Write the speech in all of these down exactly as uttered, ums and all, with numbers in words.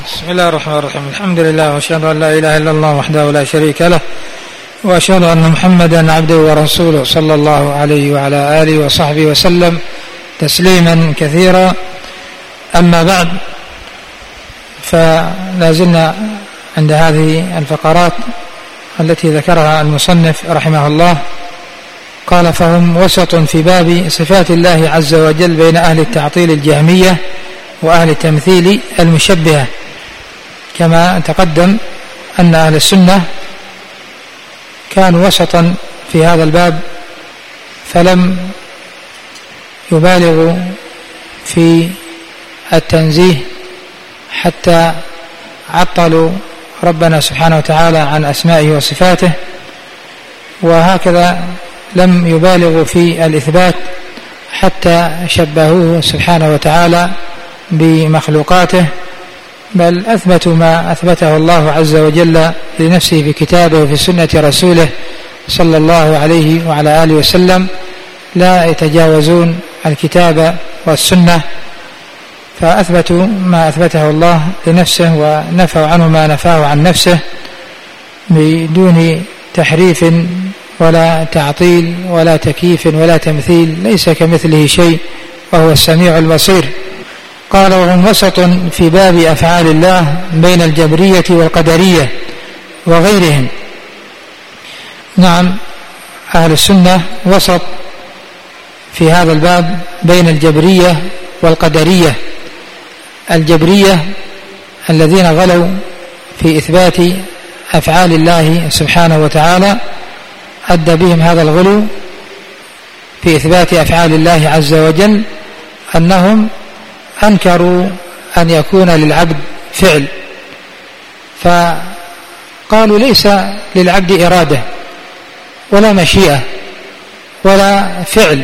بسم الله الرحمن الرحيم. الحمد لله وأشهد أن لا إله إلا الله وحده لا شريك له، وأشهد أن محمدا عبده ورسوله صلى الله عليه وعلى آله وصحبه وسلم تسليما كثيرا. أما بعد، فلا زلنا عند هذه الفقرات التي ذكرها المصنف رحمه الله. قال: فهم وسط في باب صفات الله عز وجل بين أهل التعطيل الجهمية وأهل التمثيل المشبهة. كما تقدم أن أهل السنة كانوا وسطا في هذا الباب، فلم يبالغوا في التنزيه حتى عطلوا ربنا سبحانه وتعالى عن أسمائه وصفاته، وهكذا لم يبالغوا في الإثبات حتى شبهوه سبحانه وتعالى بمخلوقاته، بل أثبتوا ما أثبته الله عز وجل لنفسه في كتابه وفي سنة رسوله صلى الله عليه وعلى آله وسلم، لا يتجاوزون الكتاب والسنة، فأثبتوا ما أثبته الله لنفسه ونفوا عنه ما نفاه عن نفسه بدون تحريف ولا تعطيل ولا تكييف ولا تمثيل، ليس كمثله شيء وهو السميع البصير. قال: وهم وسط في باب أفعال الله بين الجبرية والقدرية وغيرهم. نعم، أهل السنة وسط في هذا الباب بين الجبرية والقدرية. الجبرية الذين غلوا في إثبات أفعال الله سبحانه وتعالى، أدى بهم هذا الغلو في إثبات أفعال الله عز وجل أنهم أنكروا أن يكون للعبد فعل، فقالوا ليس للعبد إرادة ولا مشيئة ولا فعل،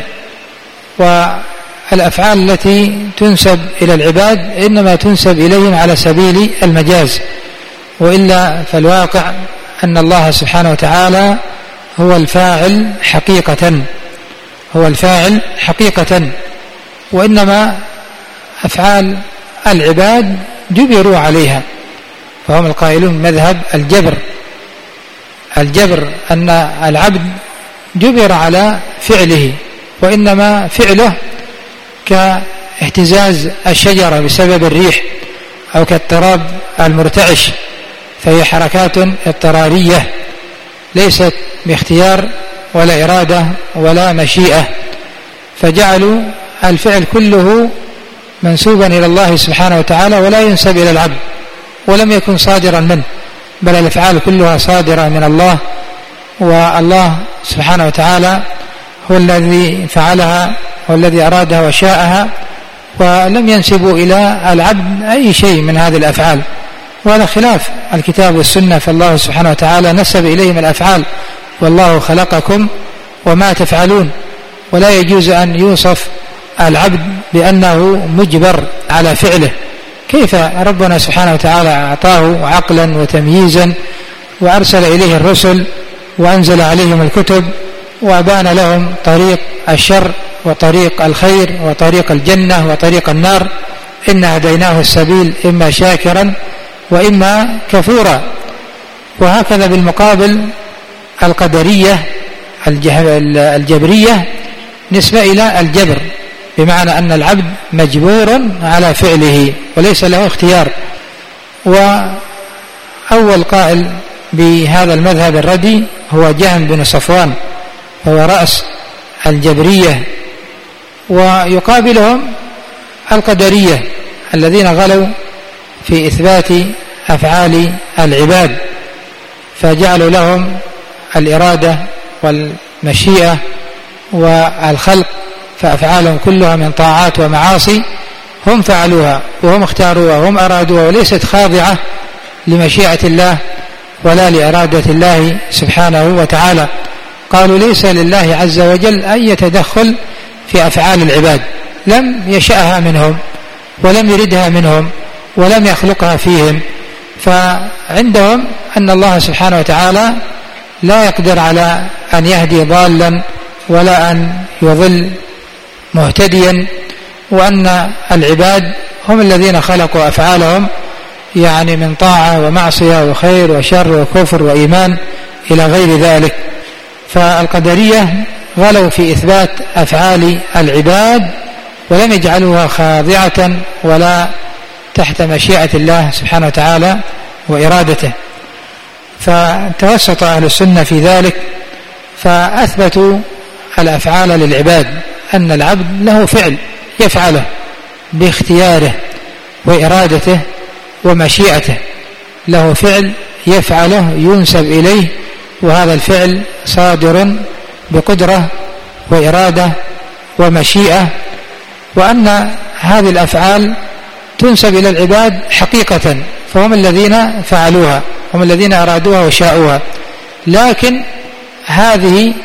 والأفعال التي تنسب إلى العباد إنما تنسب إليهم على سبيل المجاز، وإلا فالواقع أن الله سبحانه وتعالى هو الفاعل حقيقة، هو الفاعل حقيقة، وإنما أفعال العباد جبروا عليها، فهم القائلون مذهب الجبر. الجبر أن العبد جبر على فعله، وإنما فعله كاهتزاز الشجرة بسبب الريح أو كاضطراب المرتعش، فهي حركات اضطرارية ليست باختيار ولا إرادة ولا مشيئة، فجعلوا الفعل كله منسوبا إلى الله سبحانه وتعالى ولا ينسب إلى العبد، ولم يكن صادرا منه، بل الأفعال كلها صادرة من الله، والله سبحانه وتعالى هو الذي فعلها والذي أرادها وشاءها، ولم ينسبوا إلى العبد أي شيء من هذه الأفعال، وهذا خلاف الكتاب والسنة، فالله سبحانه وتعالى نسب إليهم الأفعال: والله خلقكم وما تفعلون. ولا يجوز أن يوصف العبد بأنه مجبر على فعله. كيف ربنا سبحانه وتعالى أعطاه عقلا وتمييزا، وأرسل إليه الرسل وأنزل عليهم الكتب، وأبان لهم طريق الشر وطريق الخير وطريق الجنة وطريق النار، إنا هديناه السبيل إما شاكرا وإما كفورا. وهكذا بالمقابل القدرية الجبرية نسبة إلى الجبر، بمعنى أن العبد مجبور على فعله وليس له اختيار. وأول قائل بهذا المذهب الردي هو جهم بن صفوان، هو رأس الجبرية، ويقابلهم القدرية الذين غلوا في إثبات أفعال العباد، فجعلوا لهم الإرادة والمشيئة والخلق، فأفعالهم كلها من طاعات ومعاصي هم فعلوها وهم اختاروها وهم أرادوها، وليست خاضعة لمشيئة الله ولا لإرادة الله سبحانه وتعالى. قالوا ليس لله عز وجل أي تدخل في أفعال العباد، لم يشأها منهم ولم يردها منهم ولم يخلقها فيهم، فعندهم أن الله سبحانه وتعالى لا يقدر على أن يهدي ضالا ولا أن يضل مهتديا، وأن العباد هم الذين خلقوا أفعالهم يعني من طاعة ومعصية وخير وشر وكفر وإيمان إلى غير ذلك. فالقدرية غلوا في إثبات أفعال العباد ولم يجعلوها خاضعة ولا تحت مشيئة الله سبحانه وتعالى وإرادته. فتوسط أهل السنة في ذلك فأثبتوا الأفعال للعباد، أن العبد له فعل يفعله باختياره وإرادته ومشيئته، له فعل يفعله ينسب إليه، وهذا الفعل صادر بقدرة وإرادة ومشيئة، وأن هذه الأفعال تنسب إلى العباد حقيقة، فهم الذين فعلوها، هم الذين أرادوها وشاءوها، لكن هذه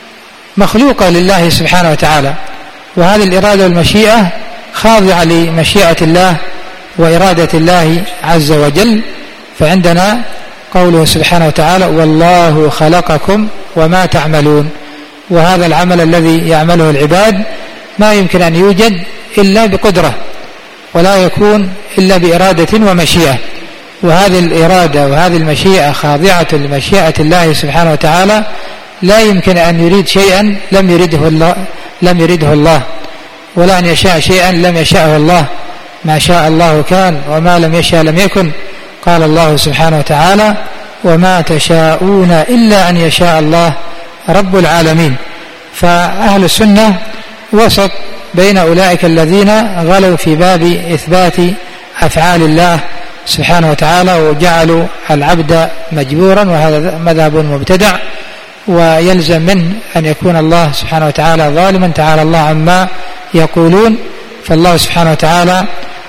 مخلوقة لله سبحانه وتعالى، وهذه الإرادة والمشيئة خاضعة لمشيئة الله وإرادة الله عز وجل. فعندنا قوله سبحانه وتعالى: والله خلقكم وما تعملون، وهذا العمل الذي يعمله العباد ما يمكن أن يوجد إلا بقدرة، ولا يكون إلا بإرادة ومشيئة، وهذه الإرادة وهذه المشيئة خاضعة لمشيئة الله سبحانه وتعالى، لا يمكن أن يريد شيئا لم يرده الله لم يرده الله ولا أن يشاء شيئا لم يشاءه الله، ما شاء الله كان وما لم يشاء لم يكن. قال الله سبحانه وتعالى: وما تشاءون إلا أن يشاء الله رب العالمين. فأهل السنة وسط بين أولئك الذين غلوا في باب إثبات أفعال الله سبحانه وتعالى وجعلوا العبد مجبورا، وهذا مذهب مبتدع، ويلزم منه أن يكون الله سبحانه وتعالى ظالما، تعالى الله عما يقولون. فالله سبحانه وتعالى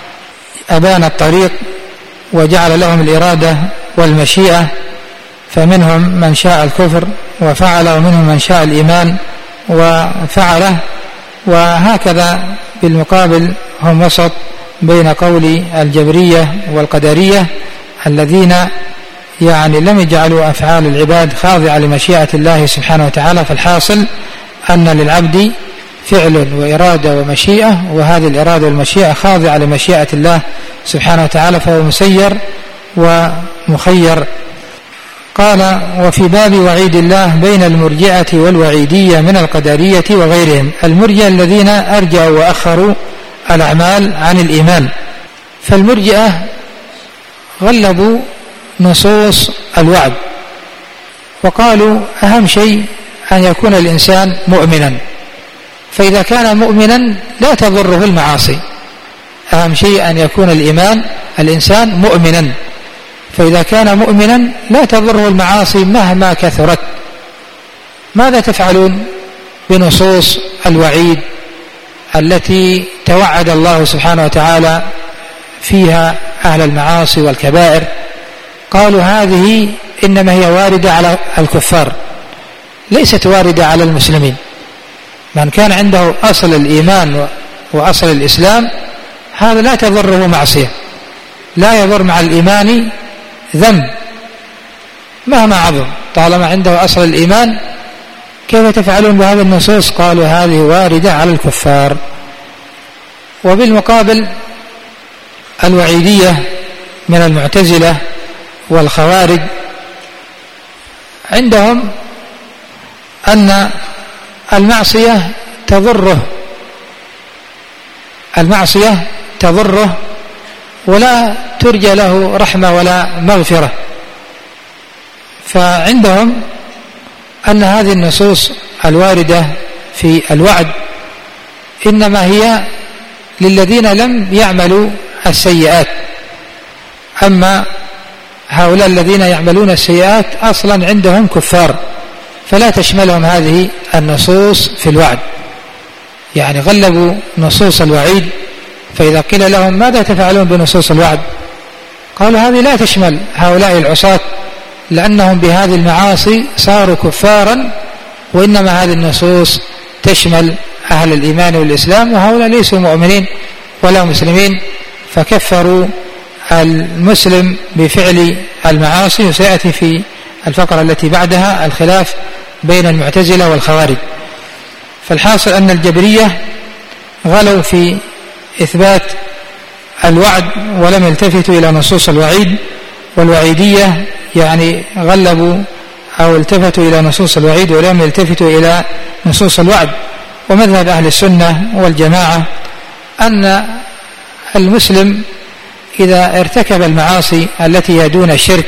أبان الطريق وجعل لهم الإرادة والمشيئة، فمنهم من شاء الكفر وفعل، ومنهم من شاء الإيمان وفعله، وهكذا بالمقابل هم وسط بين قول الجبرية والقدرية الذين يعني لم يجعلوا أفعال العباد خاضعة لمشيئة الله سبحانه وتعالى. فالحاصل أن للعبد فعل وإرادة ومشيئة، وهذه الإرادة والمشيئة خاضعة لمشيئة الله سبحانه وتعالى، فهو مسير ومخير. قال: وفي باب وعيد الله بين المرجئة والوعيدية من القدرية وغيرهم. المرجئة الذين أرجعوا وأخروا الأعمال عن الإيمان. فالمرجئة غلبوا نصوص الوعد، وقالوا أهم شيء أن يكون الإنسان مؤمنا، فإذا كان مؤمنا لا تضره المعاصي. أهم شيء أن يكون الإيمان الإنسان مؤمنا، فإذا كان مؤمنا لا تضره المعاصي مهما كثرت. ماذا تفعلون بنصوص الوعيد التي توعد الله سبحانه وتعالى فيها أهل المعاصي والكبائر؟ قالوا هذه إنما هي واردة على الكفار، ليست واردة على المسلمين. من كان عنده أصل الإيمان وأصل الإسلام هذا لا تضره معصية، لا يضر مع الإيمان ذنب مهما عظم، طالما عنده أصل الإيمان. كيف تفعلون بهذه النصوص؟ قالوا هذه واردة على الكفار. وبالمقابل الوعيدية من المعتزلة والخوارج عندهم أن المعصية تضره المعصية تضره ولا ترجى له رحمة ولا مغفرة. فعندهم أن هذه النصوص الواردة في الوعد إنما هي للذين لم يعملوا السيئات، أما هؤلاء الذين يعملون السيئات أصلا عندهم كفار، فلا تشملهم هذه النصوص في الوعد. يعني غلبوا نصوص الوعيد، فإذا قيل لهم ماذا تفعلون بنصوص الوعد؟ قالوا هذه لا تشمل هؤلاء العصاة، لأنهم بهذه المعاصي صاروا كفارا، وإنما هذه النصوص تشمل أهل الإيمان والإسلام، وهؤلاء ليسوا مؤمنين ولا مسلمين، فكفروا المسلم بفعل المعاصي. وسيأتي في الفقرة التي بعدها الخلاف بين المعتزلة والخوارج. فالحاصل أن الجبرية غلوا في إثبات الوعد ولم يلتفتوا إلى نصوص الوعيد، والوعيدية يعني غلبوا أو التفتوا إلى نصوص الوعيد ولم يلتفتوا إلى نصوص الوعد. ومذهب أهل السنة والجماعة أن المسلم إذا ارتكب المعاصي التي هي دون الشرك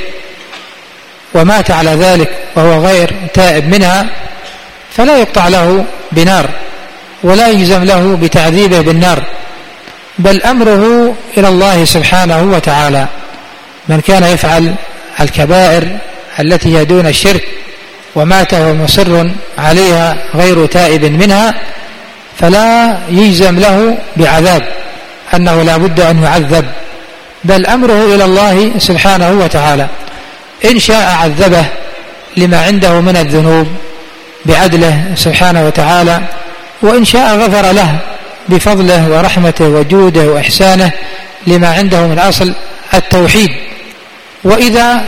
ومات على ذلك وهو غير تائب منها فلا يقطع له بنار ولا يجزم له بتعذيبه بالنار، بل أمره إلى الله سبحانه وتعالى. من كان يفعل الكبائر التي هي دون الشرك ومات وهو مصر عليها غير تائب منها فلا يجزم له بعذاب، أنه لا بد أن يعذب، بل أمره إلى الله سبحانه وتعالى. إن شاء عذبه لما عنده من الذنوب بعدله سبحانه وتعالى، وإن شاء غفر له بفضله ورحمته وجوده وإحسانه لما عنده من أصل التوحيد. وإذا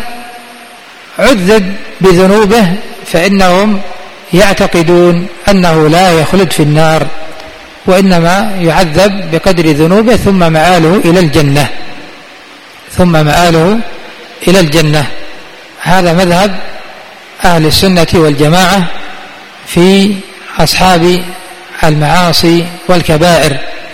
عذب بذنوبه فإنهم يعتقدون أنه لا يخلد في النار، وإنما يعذب بقدر ذنوبه ثم مآله إلى الجنة ثم مآله إلى الجنة. هذا مذهب أهل السنة والجماعة في أصحاب المعاصي والكبائر،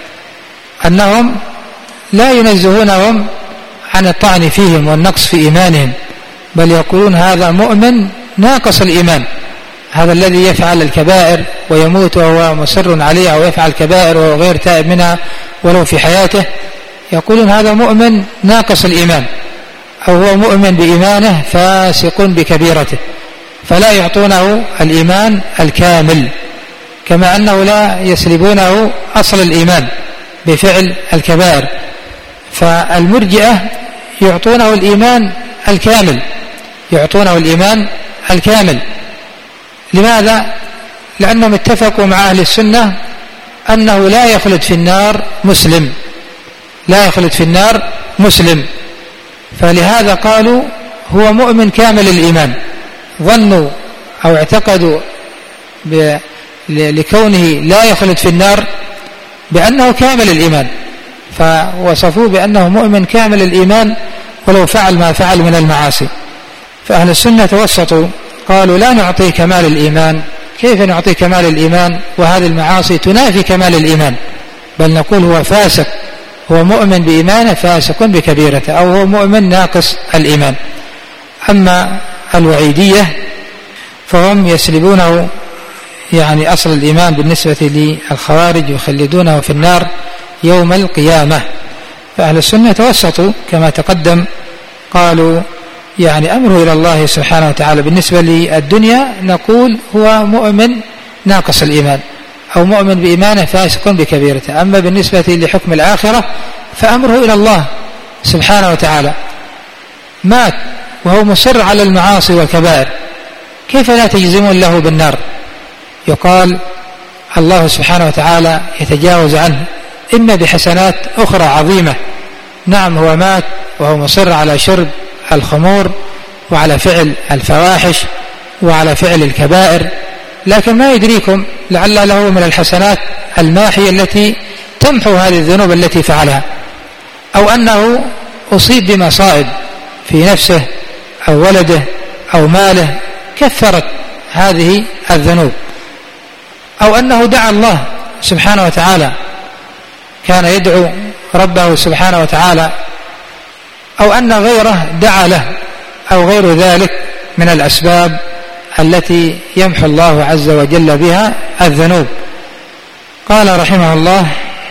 أنهم لا ينزهونهم عن الطعن فيهم والنقص في إيمانهم، بل يقولون هذا مؤمن ناقص الإيمان، هذا الذي يفعل الكبائر ويموت وهو مصر عليها أو يفعل الكبائر وهو غير تائب منها ولو في حياته، يقولون هذا مؤمن ناقص الإيمان، أو هو مؤمن بإيمانه فاسق بكبيرته، فلا يعطونه الإيمان الكامل، كما أنه لا يسلبونه أصل الإيمان بفعل الكبائر. فالمرجئة يعطونه الإيمان الكامل يعطونه الإيمان الكامل لماذا؟ لأنهم اتفقوا مع أهل السنة أنه لا يخلد في النار مسلم لا يخلد في النار مسلم فلهذا قالوا هو مؤمن كامل الإيمان. ظنوا أو اعتقدوا لكونه لا يخلد في النار بأنه كامل الإيمان، فوصفوه بأنه مؤمن كامل الإيمان ولو فعل ما فعل من المعاصي. فأهل السنة توسطوا، قالوا لا نعطي كمال الإيمان، كيف نعطي كمال الإيمان وهذه المعاصي تنافي كمال الإيمان؟ بل نقول هو فاسق، هو مؤمن بإيمانه فاسق بكبيرته، أو هو مؤمن ناقص الإيمان. أما الوعيدية فهم يسلبونه يعني أصل الإيمان بالنسبة للخوارج يخلدونه في النار يوم القيامة. فأهل السنة توسطوا كما تقدم، قالوا يعني أمره إلى الله سبحانه وتعالى. بالنسبة للدنيا نقول هو مؤمن ناقص الإيمان أو مؤمن بإيمانه فاسق بكبيرته. أما بالنسبة لحكم الآخرة فأمره إلى الله سبحانه وتعالى. مات وهو مصر على المعاصي والكبائر، كيف لا تجزمون له بالنار؟ يقال الله سبحانه وتعالى يتجاوز عنه إما بحسنات أخرى عظيمة. نعم هو مات وهو مصر على شرب الخمور وعلى فعل الفواحش وعلى فعل الكبائر، لكن ما يدريكم لعل له من الحسنات الماحية التي تمحو هذه الذنوب التي فعلها، أو أنه أصيب بمصائب في نفسه أو ولده أو ماله كثرت هذه الذنوب، أو أنه دعا الله سبحانه وتعالى، كان يدعو ربه سبحانه وتعالى، أو أن غيره دعا له، أو غير ذلك من الأسباب التي يمحو الله عز وجل بها الذنوب. قال رحمه الله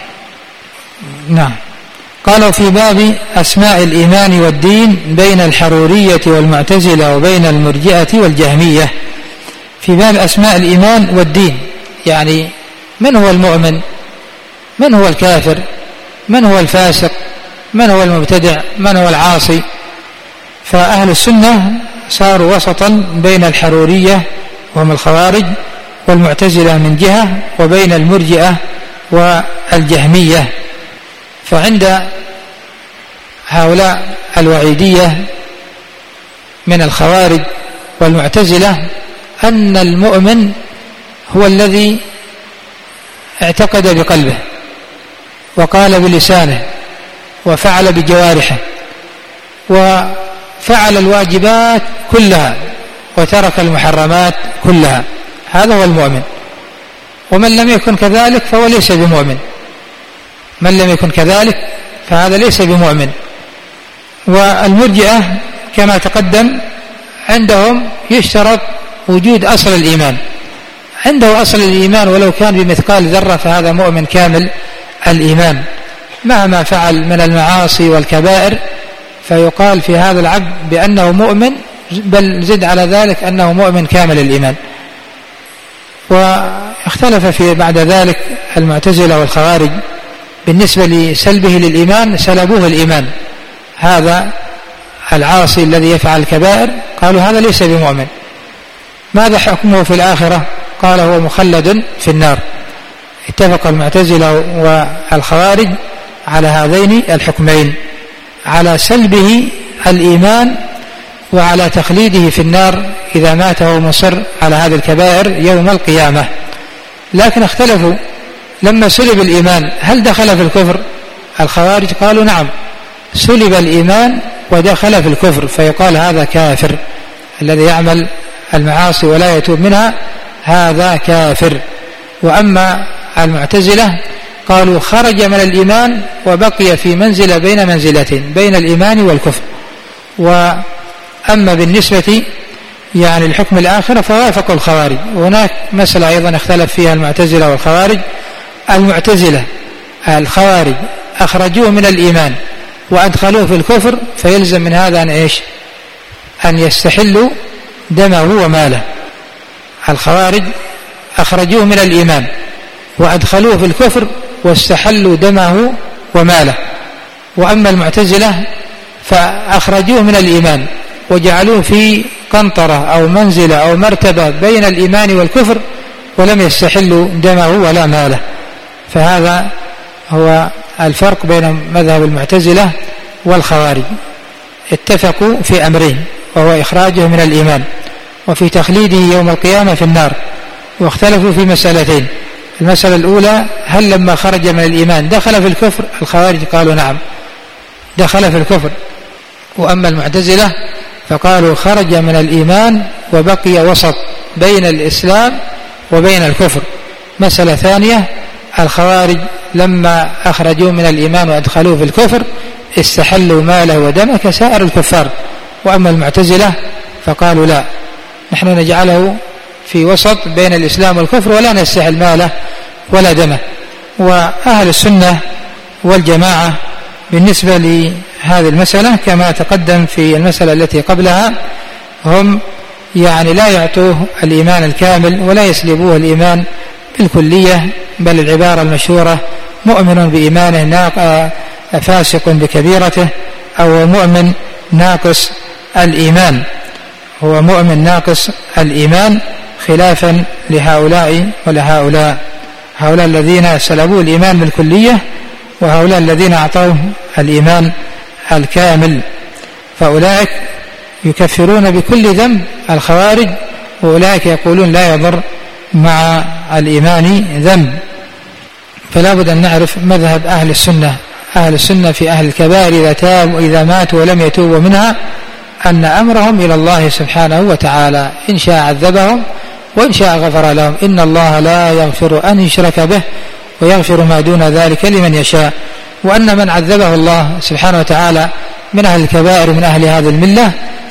نعم قالوا في باب أسماء الإيمان والدين بين الحرورية والمعتزلة وبين المرجئة والجهمية. في باب أسماء الإيمان والدين، يعني من هو المؤمن، من هو الكافر، من هو الفاسق، من هو المبتدع، من هو العاصي. فأهل السنة صاروا وسطا بين الحرورية وهم الخوارج والمعتزلة من جهة، وبين المرجئة والجهمية. فعند هؤلاء الوعيدية من الخوارج والمعتزلة أن المؤمن هو الذي اعتقد بقلبه وقال بلسانه وفعل بجوارحه وفعل الواجبات كلها وترك المحرمات كلها، هذا هو المؤمن. ومن لم يكن كذلك فهو ليس بمؤمن، من لم يكن كذلك فهذا ليس بمؤمن. والمرجئة كما تقدم عندهم يشترط وجود أصل الإيمان، عنده أصل الإيمان ولو كان بمثقال ذرة فهذا مؤمن كامل الإيمان مهما فعل من المعاصي والكبائر، فيقال في هذا العبد بأنه مؤمن، بل زد على ذلك أنه مؤمن كامل الإيمان. واختلف في بعد ذلك المعتزلة والخوارج بالنسبة لسلبه للإيمان، سلبوه الإيمان، هذا العاصي الذي يفعل الكبائر قالوا هذا ليس بمؤمن. ماذا حكمه في الآخرة؟ قال هو مخلد في النار. اتفق المعتزلة والخوارج على هذين الحكمين، على سلبه الإيمان وعلى تخليده في النار إذا مات وهو مصر على هذه الكبائر يوم القيامة. لكن اختلفوا لما سلب الإيمان هل دخل في الكفر؟ الخوارج قالوا نعم، سلب الإيمان ودخل في الكفر، فيقال هذا كافر، الذي يعمل المعاصي ولا يتوب منها هذا كافر. وأما المعتزلة قالوا خرج من الإيمان وبقي في منزلة بين منزلتين بين الإيمان والكفر. وأما بالنسبة يعني الحكم الآخرة فوافق الخوارج. وهناك مسألة أيضا اختلف فيها المعتزلة والخوارج. المعتزلة الخوارج أخرجوه من الإيمان وأدخلوه في الكفر، فيلزم من هذا أن إيش؟ أن يستحلوا دمه وماله. الخوارج أخرجوه من الإيمان وأدخلوه في الكفر واستحلوا دمه وماله. وأما المعتزلة فأخرجوه من الإيمان وجعلوه في قنطرة أو منزلة أو مرتبة بين الإيمان والكفر ولم يستحلوا دمه ولا ماله. فهذا هو الفرق بين مذهب المعتزلة والخوارج. اتفقوا في أمرين، وهو إخراجه من الإيمان وفي تخليده يوم القيامة في النار. واختلفوا في مسألتين. المسألة الأولى هل لما خرج من الإيمان دخل في الكفر؟ الخوارج قالوا نعم دخل في الكفر. وأما المعتزلة فقالوا خرج من الإيمان وبقي وسط بين الإسلام وبين الكفر. مسألة ثانية الخوارج لما أخرجوا من الإيمان وأدخلوه في الكفر استحلوا ماله ودمه كسائر الكفار. وأما المعتزلة فقالوا لا، نحن نجعله في وسط بين الإسلام والكفر ولا نستحل ماله ولا دمه. وأهل السنة والجماعة بالنسبة لهذه المسألة كما تقدم في المسألة التي قبلها هم يعني لا يعطوه الإيمان الكامل ولا يسلبوه الإيمان بالكلية، بل العبارة المشهورة مؤمن بإيمانه فاسق بكبيرته، أو مؤمن ناقص الإيمان، هو مؤمن ناقص الإيمان، خلافا لهؤلاء ولهؤلاء، هؤلاء الذين سلبوا الإيمان بالكلية وهؤلاء الذين أعطوه الإيمان الكامل. فأولئك يكفرون بكل ذنب الخوارج، وأولئك يقولون لا يضر مع الإيمان ذنب. فلا بد أن نعرف مذهب أهل السنة. أهل السنة في أهل الكبائر إذا تابوا وإذا ماتوا ولم يتوبوا منها أن أمرهم إلى الله سبحانه وتعالى، إن شاء عذبهم وإن شاء غفر لهم. إن الله لا يغفر أن يشرك به ويغفر ما دون ذلك لمن يشاء. وأن من عذبه الله سبحانه وتعالى من أهل الكبائر من أهل هذه الملة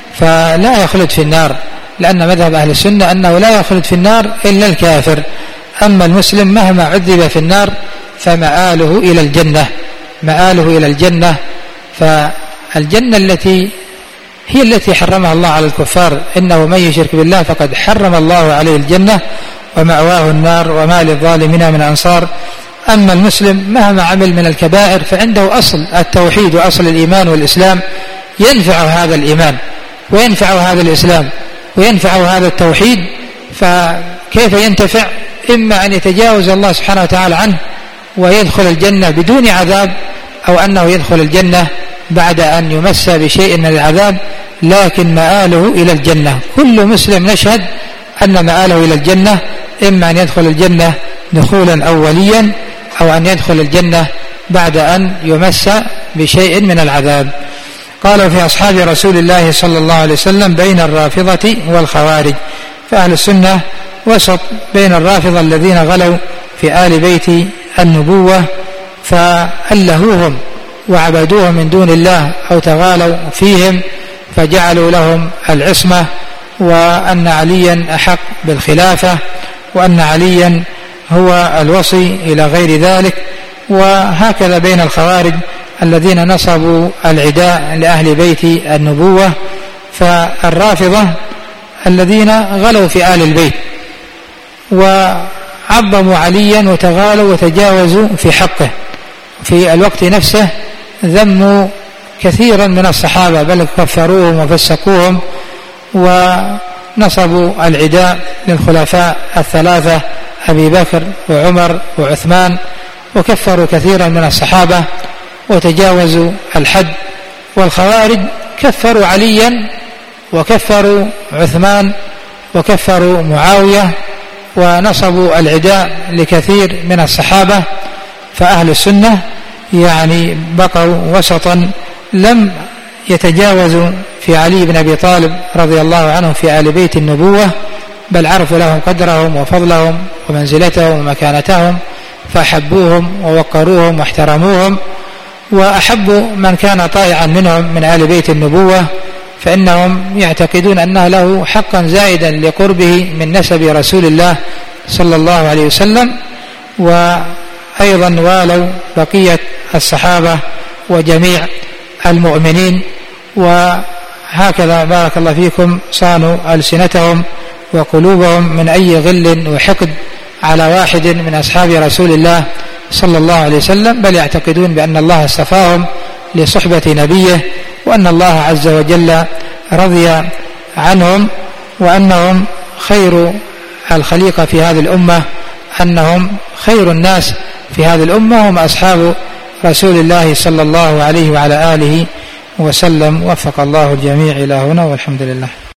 فلا يخلد في النار، لأن مذهب أهل السنة أنه لا يخلد في النار إلا الكافر. أما المسلم مهما عذب في النار فمآله إلى الجنة، مآله إلى الجنة. فالجنة التي هي التي حرمها الله على الكفار، إنه من يشرك بالله فقد حرم الله عليه الجنة ومأواه النار وما للظالمين من أنصار. أما المسلم مهما عمل من الكبائر فعنده أصل التوحيد وأصل الإيمان والإسلام، ينفع هذا الإيمان وينفع هذا الإسلام وينفع هذا التوحيد. فكيف ينتفع؟ إما أن يتجاوز الله سبحانه وتعالى عنه ويدخل الجنة بدون عذاب، أو أنه يدخل الجنة بعد أن يمس بشيء من العذاب لكن مآله إلى الجنة. كل مسلم نشهد أن مآله إلى الجنة، إما أن يدخل الجنة دخولا أوليا أو أن يدخل الجنة بعد أن يمس بشيء من العذاب. قال في أصحاب رسول الله صلى الله عليه وسلم بين الرافضة والخوارج، فأهل السنة وسط بين الرافضة الذين غلوا في آل بيت النبوة فألهوهم وعبدوهم من دون الله أو تغالوا فيهم فجعلوا لهم العصمة، وأن عليا أحق بالخلافة، وأن عليا هو الوصي إلى غير ذلك. وهكذا بين الخوارج الذين نصبوا العداء لأهل بيت النبوة، فالرافضة الذين غلوا في آل البيت وعظموا عليا وتغالوا وتجاوزوا في حقه، في الوقت نفسه ذموا كثيرا من الصحابة بل كفروهم وفسقوهم ونصبوا العداء للخلفاء الثلاثة أبي بكر وعمر وعثمان، وكفروا كثيرا من الصحابة وتجاوزوا الحد. والخوارج كفروا عليا وكفروا عثمان وكفروا معاوية ونصبوا العداء لكثير من الصحابة. فأهل السنة يعني بقوا وسطا، لم يتجاوزوا في علي بن أبي طالب رضي الله عنه في آل بيت النبوة، بل عرفوا لهم قدرهم وفضلهم ومنزلتهم ومكانتهم، فأحبوهم ووقروهم واحترموهم، وأحبوا من كان طائعا منهم من آل بيت النبوة، فإنهم يعتقدون أنه له حقا زائدا لقربه من نسب رسول الله صلى الله عليه وسلم. وأيضا والوا بقية الصحابة وجميع المؤمنين. وهكذا بارك الله فيكم صانوا ألسنتهم وقلوبهم من أي غل وحقد على واحد من أصحاب رسول الله صلى الله عليه وسلم، بل يعتقدون بأن الله اصطفاهم لصحبة نبيه، وأن الله عز وجل رضي عنهم، وأنهم خير الخليقة في هذه الأمة، أنهم خير الناس في هذه الأمة هم أصحاب رسول الله صلى الله عليه وعلى آله وسلم. وفق الله الجميع إلى هنا، والحمد لله.